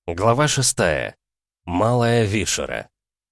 Глава 6. Малая Вишера.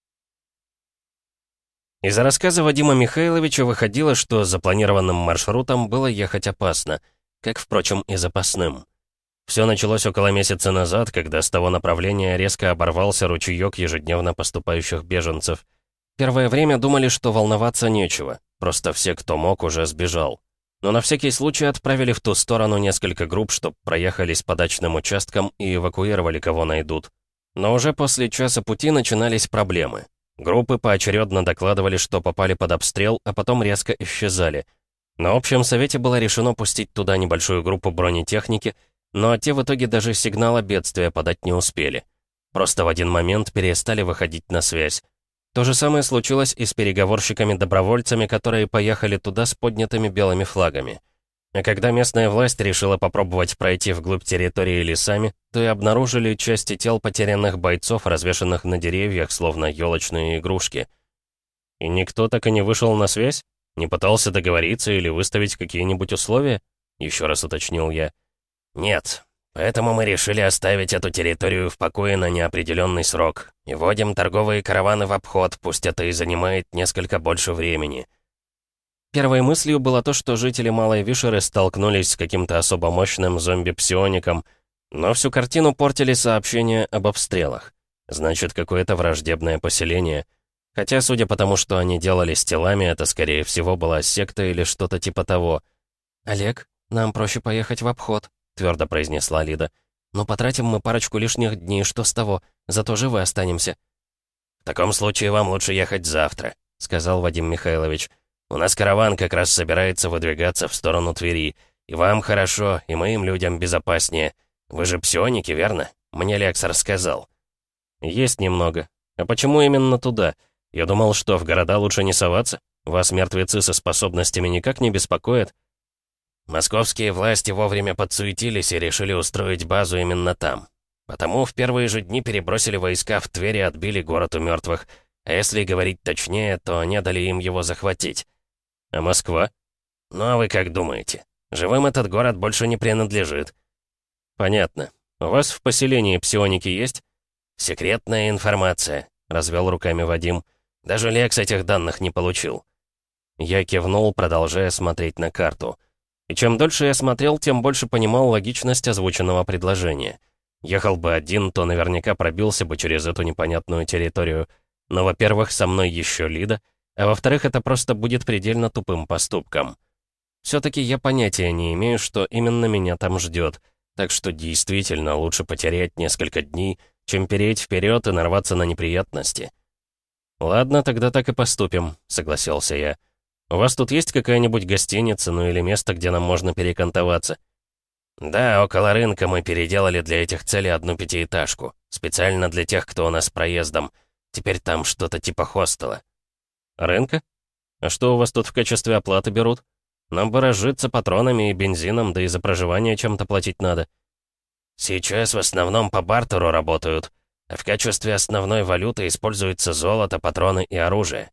Из рассказа Вадима Михайловича выходило, что запланированным маршрутом было ехать опасно, как, впрочем, и запасным. Все началось около месяца назад, когда с того направления резко оборвался ручеёк ежедневно поступающих беженцев. Первое время думали, что волноваться нечего, просто все, кто мог, уже сбежал. Но на всякий случай отправили в ту сторону несколько групп, чтоб проехались по дачным участкам и эвакуировали, кого найдут. Но уже после часа пути начинались проблемы. Группы поочередно докладывали, что попали под обстрел, а потом резко исчезали. На общем совете было решено пустить туда небольшую группу бронетехники, но те в итоге даже сигнала бедствия подать не успели. Просто в один момент перестали выходить на связь. То же самое случилось и с переговорщиками-добровольцами, которые поехали туда с поднятыми белыми флагами. А когда местная власть решила попробовать пройти вглубь территории лесами, то и обнаружили части тел потерянных бойцов, развешанных на деревьях, словно елочные игрушки. И никто так и не вышел на связь? Не пытался договориться или выставить какие-нибудь условия? Еще раз уточнил я. Нет. Поэтому мы решили оставить эту территорию в покое на неопределенный срок и вводим торговые караваны в обход, пусть это и занимает несколько больше времени. Первой мыслью было то, что жители Малой Вишеры столкнулись с каким-то особо мощным зомби-псиоником, но всю картину портили сообщения об обстрелах. Значит, какое-то враждебное поселение. Хотя, судя по тому, что они делали с телами, это, скорее всего, была секта или что-то типа того. «Олег, нам проще поехать в обход», — твердо произнесла Лида. «Но потратим мы парочку лишних дней, что с того? Зато живы останемся». «В таком случае вам лучше ехать завтра», — сказал Вадим Михайлович. «У нас караван как раз собирается выдвигаться в сторону Твери. И вам хорошо, и моим людям безопаснее. Вы же псионики, верно? Мне Лекс рассказал». «Есть немного. А почему именно туда? Я думал, что в города лучше не соваться. Вас мертвецы со способностями никак не беспокоят?» Московские власти вовремя подсуетились и решили устроить базу именно там. Потому в первые же дни перебросили войска в Тверь и отбили город у мертвых. А если говорить точнее, то не дали им его захватить. А Москва? Ну а вы как думаете? Живым этот город больше не принадлежит. Понятно. У вас в поселении псионики есть? Секретная информация, развел руками Вадим. Даже Лекс этих данных не получил. Я кивнул, продолжая смотреть на карту. И чем дольше я смотрел, тем больше понимал логичность озвученного предложения. Ехал бы один, то наверняка пробился бы через эту непонятную территорию. Но, во-первых, со мной еще Лида, а во-вторых, это просто будет предельно тупым поступком. Все-таки я понятия не имею, что именно меня там ждет, так что действительно лучше потерять несколько дней, чем переть вперед и нарваться на неприятности. «Ладно, тогда так и поступим», — согласился я. «У вас тут есть какая-нибудь гостиница, ну или место, где нам можно перекантоваться?» «Да, около рынка мы переделали для этих целей одну пятиэтажку. Специально для тех, кто у нас с проездом. Теперь там что-то типа хостела». «Рынка? А что у вас тут в качестве оплаты берут? Нам бы разжиться патронами и бензином, да и за проживание чем-то платить надо». «Сейчас в основном по бартеру работают, а в качестве основной валюты используется золото, патроны и оружие».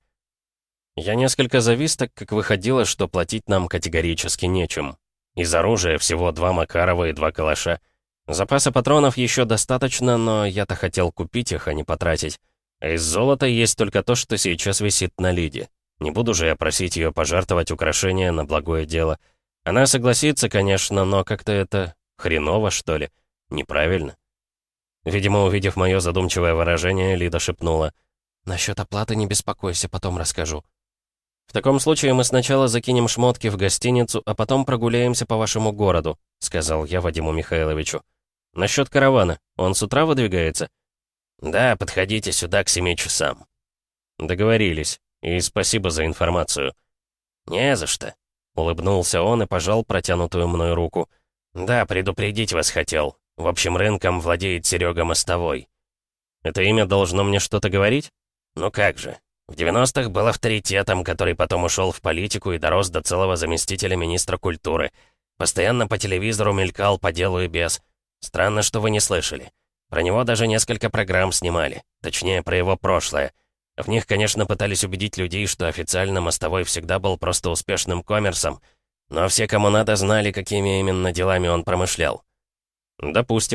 Я несколько завис, так как выходило, что платить нам категорически нечем. Из оружия всего 2 Макарова и 2 калаша. Запаса патронов еще достаточно, но я-то хотел купить их, а не потратить. А из золота есть только то, что сейчас висит на Лиде. Не буду же я просить ее пожертвовать украшения на благое дело. Она согласится, конечно, но как-то это хреново, что ли? Неправильно. Видимо, увидев мое задумчивое выражение, Лида шепнула: «Насчет оплаты не беспокойся, потом расскажу». «В таком случае мы сначала закинем шмотки в гостиницу, а потом прогуляемся по вашему городу», — сказал я Вадиму Михайловичу. «Насчет каравана. Он с утра выдвигается?» «Да, подходите сюда к 7 часам». «Договорились. И спасибо за информацию». «Не за что», — улыбнулся он и пожал протянутую мной руку. «Да, предупредить вас хотел. В общем, рынком владеет Серега Мостовой». «Это имя должно мне что-то говорить?» «Ну как же. В 90-х был авторитетом, который потом ушел в политику и дорос до целого заместителя министра культуры. Постоянно по телевизору мелькал по делу и без. Странно, что вы не слышали. Про него даже несколько программ снимали. Точнее, про его прошлое. В них, конечно, пытались убедить людей, что официально Мостовой всегда был просто успешным коммерсом. Но все, кому надо, знали, какими именно делами он промышлял. «Допустим.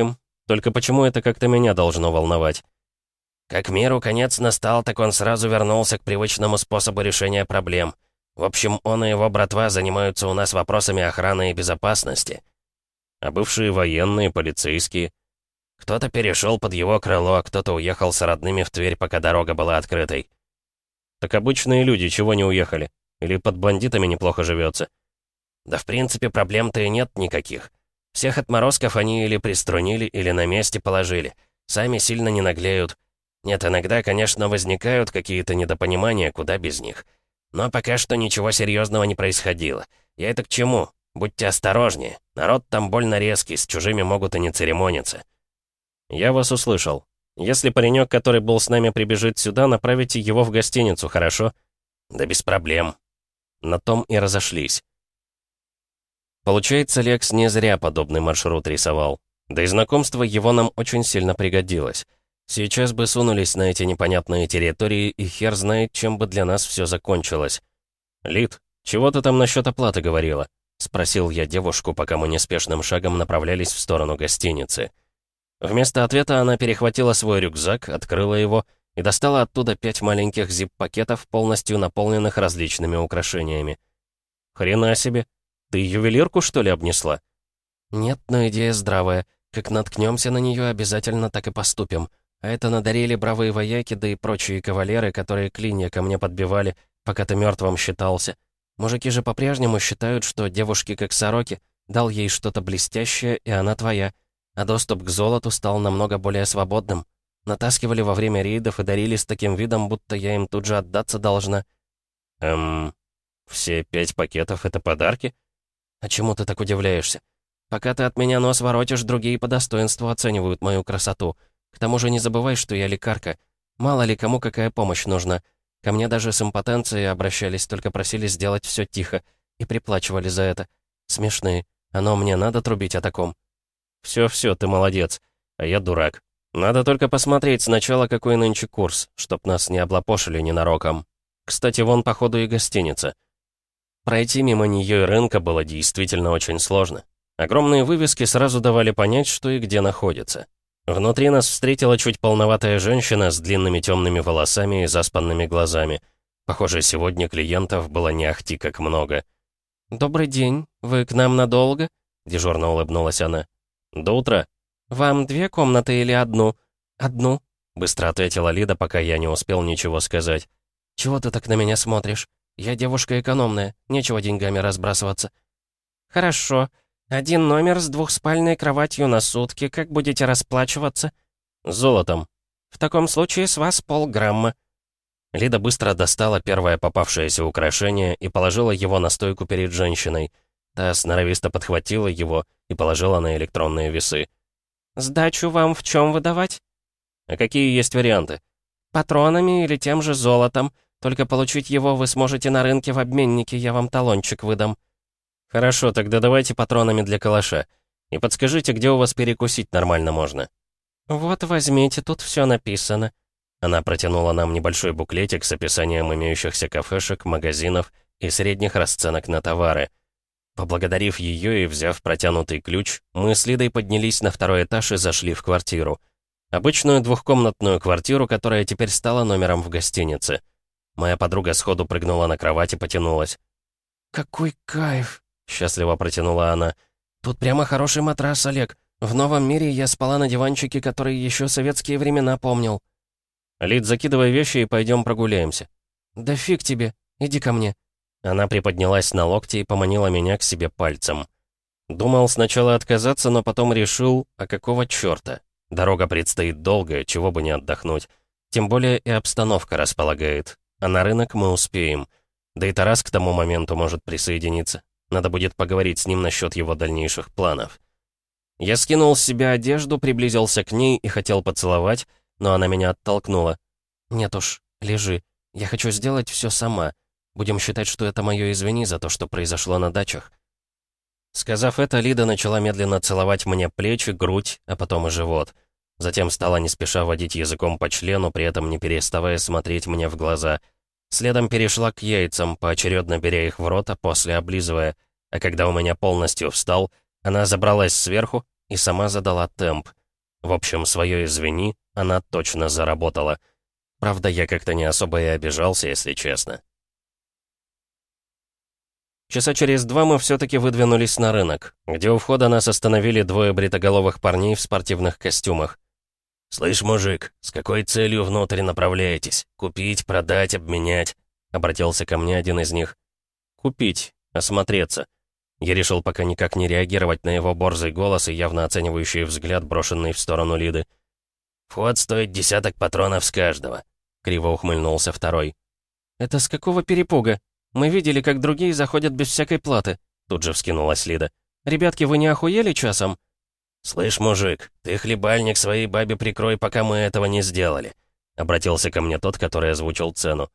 Только почему это как-то меня должно волновать? Как миру конец настал, так он сразу вернулся к привычному способу решения проблем. В общем, он и его братва занимаются у нас вопросами охраны и безопасности. А бывшие военные, полицейские? Кто-то перешел под его крыло, а кто-то уехал с родными в Тверь, пока дорога была открытой. Так обычные люди чего не уехали? Или под бандитами неплохо живется? Да в принципе проблем-то и нет никаких. Всех отморозков они или приструнили, или на месте положили. Сами сильно не наглеют. Нет, иногда, конечно, возникают какие-то недопонимания, куда без них. Но пока что ничего серьезного не происходило. Я это к чему? Будьте осторожнее. Народ там больно резкий, с чужими могут и не церемониться. Я вас услышал. Если паренек, который был с нами, прибежит сюда, направите его в гостиницу, хорошо? Да без проблем. На том и разошлись. Получается, Лекс не зря подобный маршрут рисовал. Да и знакомство его нам очень сильно пригодилось. Сейчас бы сунулись на эти непонятные территории, и хер знает, чем бы для нас все закончилось. «Лид, чего ты там насчет оплаты говорила?» — спросил я девушку, пока мы неспешным шагом направлялись в сторону гостиницы. Вместо ответа она перехватила свой рюкзак, открыла его и достала оттуда 5 маленьких зип-пакетов, полностью наполненных различными украшениями. «Хрена себе! Ты ювелирку, что ли, обнесла?» «Нет, но идея здравая. Как наткнемся на нее, обязательно так и поступим. А это надарили бравые вояки, да и прочие кавалеры, которые клинья ко мне подбивали, пока ты мертвым считался. Мужики же по-прежнему считают, что девушки как сороки, дал ей что-то блестящее, и она твоя. А доступ к золоту стал намного более свободным. Натаскивали во время рейдов и дарили с таким видом, будто я им тут же отдаться должна». Все 5 пакетов — это подарки? А чему ты так удивляешься? Пока ты от меня нос воротишь, другие по достоинству оценивают мою красоту. К тому же не забывай, что я лекарка. Мало ли кому какая помощь нужна. Ко мне даже с импотенцией обращались, только просили сделать все тихо. И приплачивали за это. Смешные. Оно мне надо трубить о таком. Все, ты молодец. А я дурак. Надо только посмотреть сначала, какой нынче курс, чтоб нас не облапошили ненароком. Кстати, вон, походу, и гостиница. Пройти мимо нее и рынка было действительно очень сложно. Огромные вывески сразу давали понять, что и где находится. Внутри нас встретила чуть полноватая женщина с длинными темными волосами и заспанными глазами. Похоже, сегодня клиентов было не ахти как много. «Добрый день. Вы к нам надолго?» — дежурно улыбнулась она. «До утра. Вам 2 комнаты или одну?» «Одну», — быстро ответила Лида, пока я не успел ничего сказать. «Чего ты так на меня смотришь? Я девушка экономная, нечего деньгами разбрасываться». «Хорошо. 1 номер с 2-спальной кроватью на сутки. Как будете расплачиваться?» «Золотом». «В таком случае с вас полграмма». Лида быстро достала первое попавшееся украшение и положила его на стойку перед женщиной. Та сноровисто подхватила его и положила на электронные весы. «Сдачу вам в чем выдавать?» «А какие есть варианты?» «Патронами или тем же золотом. Только получить его вы сможете на рынке в обменнике, я вам талончик выдам». «Хорошо, тогда давайте патронами для калаша. И подскажите, где у вас перекусить нормально можно?» «Вот возьмите, тут все написано». Она протянула нам небольшой буклетик с описанием имеющихся кафешек, магазинов и средних расценок на товары. Поблагодарив ее и взяв протянутый ключ, мы с Лидой поднялись на 2-й этаж и зашли в квартиру. Обычную 2-комнатную квартиру, которая теперь стала номером в гостинице. Моя подруга сходу прыгнула на кровать и потянулась. «Какой кайф!» — счастливо протянула она. «Тут прямо хороший матрас, Олег. В новом мире я спала на диванчике, который еще советские времена помнил». «Лид, закидывай вещи и пойдем прогуляемся». «Да фиг тебе, иди ко мне». Она приподнялась на локте и поманила меня к себе пальцем. Думал сначала отказаться, но потом решил, а какого черта? Дорога предстоит долгая, чего бы не отдохнуть. Тем более и обстановка располагает. А на рынок мы успеем. Да и Тарас к тому моменту может присоединиться. Надо будет поговорить с ним насчет его дальнейших планов. Я скинул с себя одежду, приблизился к ней и хотел поцеловать, но она меня оттолкнула. «Нет уж, лежи. Я хочу сделать все сама. Будем считать, что это мое извини за то, что произошло на дачах». Сказав это, Лида начала медленно целовать мне плечи, грудь, а потом и живот. Затем стала не спеша водить языком по члену, при этом не переставая смотреть мне в глаза. Следом перешла к яйцам, поочередно беря их в рот, а после облизывая. А когда у меня полностью встал, она забралась сверху и сама задала темп. В общем, свое «извини» она точно заработала. Правда, я как-то не особо и обижался, если честно. Часа через 2 мы все-таки выдвинулись на рынок, где у входа нас остановили двое бритоголовых парней в спортивных костюмах. «Слышь, мужик, с какой целью внутрь направляетесь? Купить, продать, обменять?» — обратился ко мне один из них. «Купить, осмотреться». Я решил пока никак не реагировать на его борзый голос и явно оценивающий взгляд, брошенный в сторону Лиды. «Вход стоит 10 патронов с каждого», — криво ухмыльнулся второй. «Это с какого перепуга? Мы видели, как другие заходят без всякой платы», — тут же вскинулась Лида. «Ребятки, вы не охуели часом?» «Слышь, мужик, ты хлебальник своей бабе прикрой, пока мы этого не сделали», — обратился ко мне тот, который озвучил цену.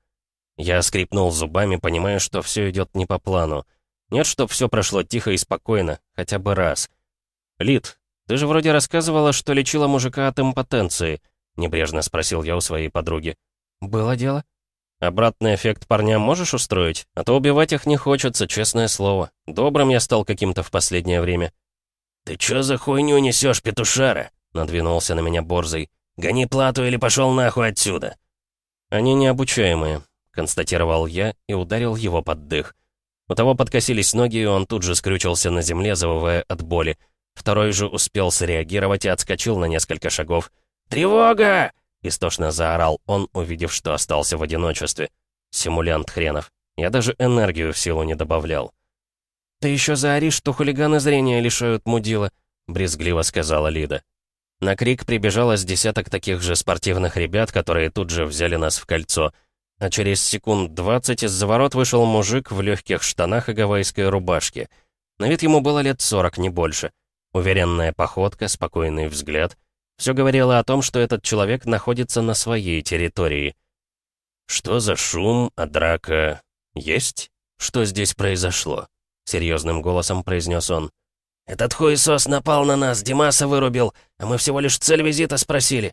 Я скрипнул зубами, понимая, что все идет не по плану. Нет, чтоб все прошло тихо и спокойно, хотя бы раз. «Лид, ты же вроде рассказывала, что лечила мужика от импотенции», — небрежно спросил я у своей подруги. «Было дело?» «Обратный эффект парням можешь устроить? А то убивать их не хочется, честное слово. Добрым я стал каким-то в последнее время». «Ты чё за хуйню несешь, петушара?» — надвинулся на меня борзый. «Гони плату или пошел нахуй отсюда!» «Они необучаемые», — констатировал я и ударил его под дых. У того подкосились ноги, и он тут же скрючился на земле, завывая от боли. Второй же успел среагировать и отскочил на несколько шагов. «Тревога!» — истошно заорал он, увидев, что остался в одиночестве. Симулянт хренов. Я даже энергию в силу не добавлял. «Ты еще заоришь, что хулиганы зрения лишают мудила», — брезгливо сказала Лида. На крик прибежало с десяток таких же спортивных ребят, которые тут же взяли нас в кольцо. А через секунд 20 из-за ворот вышел мужик в легких штанах и гавайской рубашке. На вид ему было лет 40, не больше. Уверенная походка, спокойный взгляд. Все говорило о том, что этот человек находится на своей территории. «Что за шум, а драка есть? Что здесь произошло?» — серьезным голосом произнес он. «Этот хуесос напал на нас, Димаса вырубил, а мы всего лишь цель визита спросили».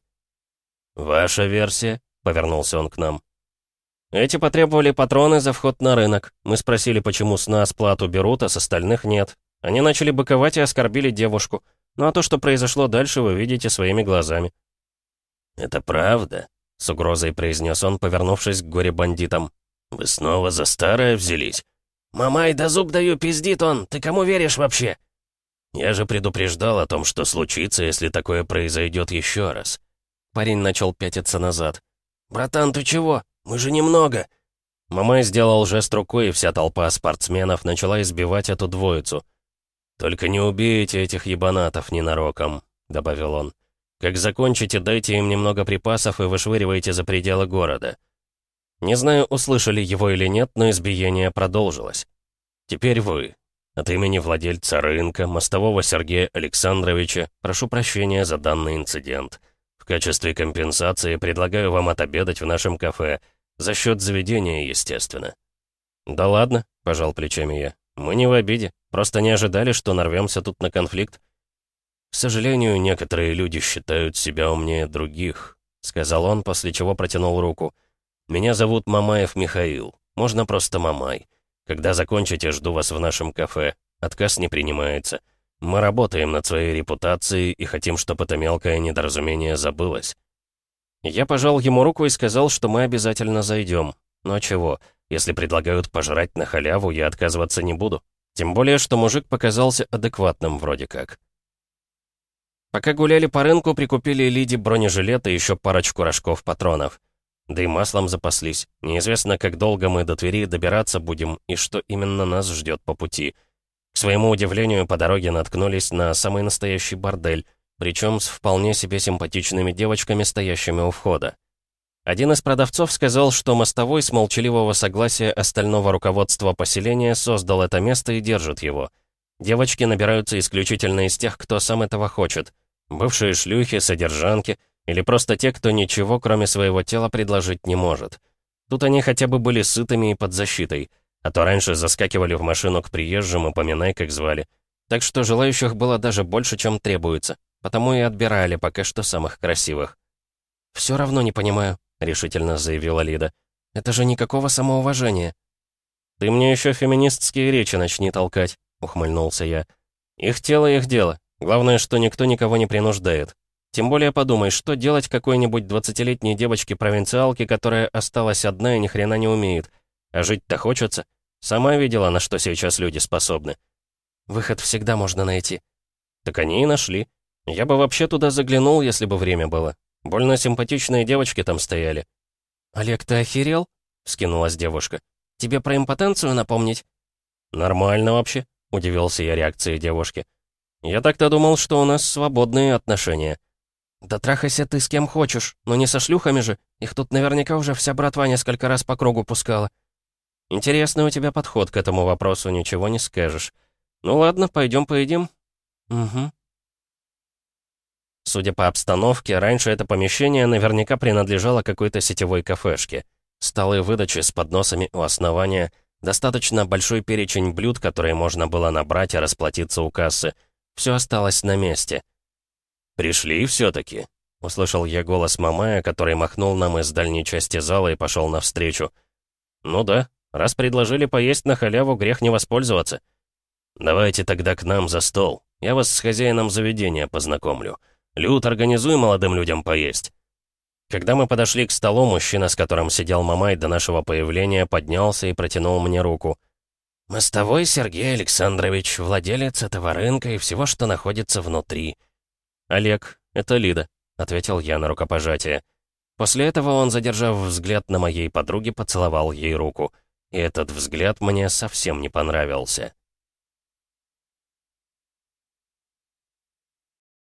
«Ваша версия?» — повернулся он к нам. «Эти потребовали патроны за вход на рынок. Мы спросили, почему с нас плату берут, а с остальных нет. Они начали быковать и оскорбили девушку. Ну а то, что произошло дальше, вы видите своими глазами». «Это правда?» — с угрозой произнес он, повернувшись к горе-бандитам. «Вы снова за старое взялись?» «Мамай, да зуб даю, пиздит он! Ты кому веришь вообще?» «Я же предупреждал о том, что случится, если такое произойдет еще раз». Парень начал пятиться назад. «Братан, ты чего? Мы же немного!» Мамай сделал жест рукой, и вся толпа спортсменов начала избивать эту двоицу. «Только не убейте этих ебанатов ненароком», — добавил он. «Как закончите, дайте им немного припасов и вышвыривайте за пределы города». Не знаю, услышали его или нет, но избиение продолжилось. «Теперь вы. От имени владельца рынка, мостового Сергея Александровича, прошу прощения за данный инцидент. В качестве компенсации предлагаю вам отобедать в нашем кафе. За счет заведения, естественно». «Да ладно», — пожал плечами я. «Мы не в обиде. Просто не ожидали, что нарвемся тут на конфликт». «К сожалению, некоторые люди считают себя умнее других», — сказал он, после чего протянул руку. «Меня зовут Мамаев Михаил. Можно просто Мамай. Когда закончите, жду вас в нашем кафе. Отказ не принимается. Мы работаем над своей репутацией и хотим, чтобы это мелкое недоразумение забылось». Я пожал ему руку и сказал, что мы обязательно зайдем. Но чего, если предлагают пожрать на халяву, я отказываться не буду. Тем более, что мужик показался адекватным вроде как. Пока гуляли по рынку, прикупили Лиде бронежилет и еще парочку рожков патронов. Да и маслом запаслись. Неизвестно, как долго мы до Твери добираться будем и что именно нас ждет по пути. К своему удивлению, по дороге наткнулись на самый настоящий бордель, причем с вполне себе симпатичными девочками, стоящими у входа. Один из продавцов сказал, что мостовой с молчаливого согласия остального руководства поселения создал это место и держит его. Девочки набираются исключительно из тех, кто сам этого хочет. Бывшие шлюхи, содержанки или просто те, кто ничего, кроме своего тела, предложить не может. Тут они хотя бы были сытыми и под защитой, а то раньше заскакивали в машину к приезжим и поминай, как звали. Так что желающих было даже больше, чем требуется, потому и отбирали пока что самых красивых. «Все равно не понимаю», — решительно заявила Лида. «Это же никакого самоуважения». «Ты мне еще феминистские речи начни толкать», — ухмыльнулся я. «Их тело, их дело. Главное, что никто никого не принуждает. Тем более подумай, что делать какой-нибудь 20-летней девочке-провинциалке, которая осталась одна и ни хрена не умеет. А жить-то хочется. Сама видела, на что сейчас люди способны. Выход всегда можно найти. Так они и нашли. Я бы вообще туда заглянул, если бы время было. Больно симпатичные девочки там стояли. «Олег, ты охерел?» — вскинулась девушка. «Тебе про импотенцию напомнить?» «Нормально вообще», — удивился я реакции девушки. «Я так-то думал, что у нас свободные отношения». «Да трахайся ты с кем хочешь, но не со шлюхами же. Их тут наверняка уже вся братва несколько раз по кругу пускала». «Интересный у тебя подход к этому вопросу, ничего не скажешь. Ну ладно, пойдем поедим». «Угу». Судя по обстановке, раньше это помещение наверняка принадлежало какой-то сетевой кафешке. Столы выдачи с подносами у основания, достаточно большой перечень блюд, которые можно было набрать и расплатиться у кассы. Все осталось на месте. «Пришли все-таки», — услышал я голос Мамая, который махнул нам из дальней части зала и пошел навстречу. «Ну да, раз предложили поесть на халяву, грех не воспользоваться. Давайте тогда к нам за стол. Я вас с хозяином заведения познакомлю. Люд, организуй молодым людям поесть». Когда мы подошли к столу, мужчина, с которым сидел Мамай до нашего появления, поднялся и протянул мне руку. «Мостовой Сергей Александрович, владелец этого рынка и всего, что находится внутри». «Олег, это Лида», — ответил я на рукопожатие. После этого он, задержав взгляд на моей подруге, поцеловал ей руку. И этот взгляд мне совсем не понравился.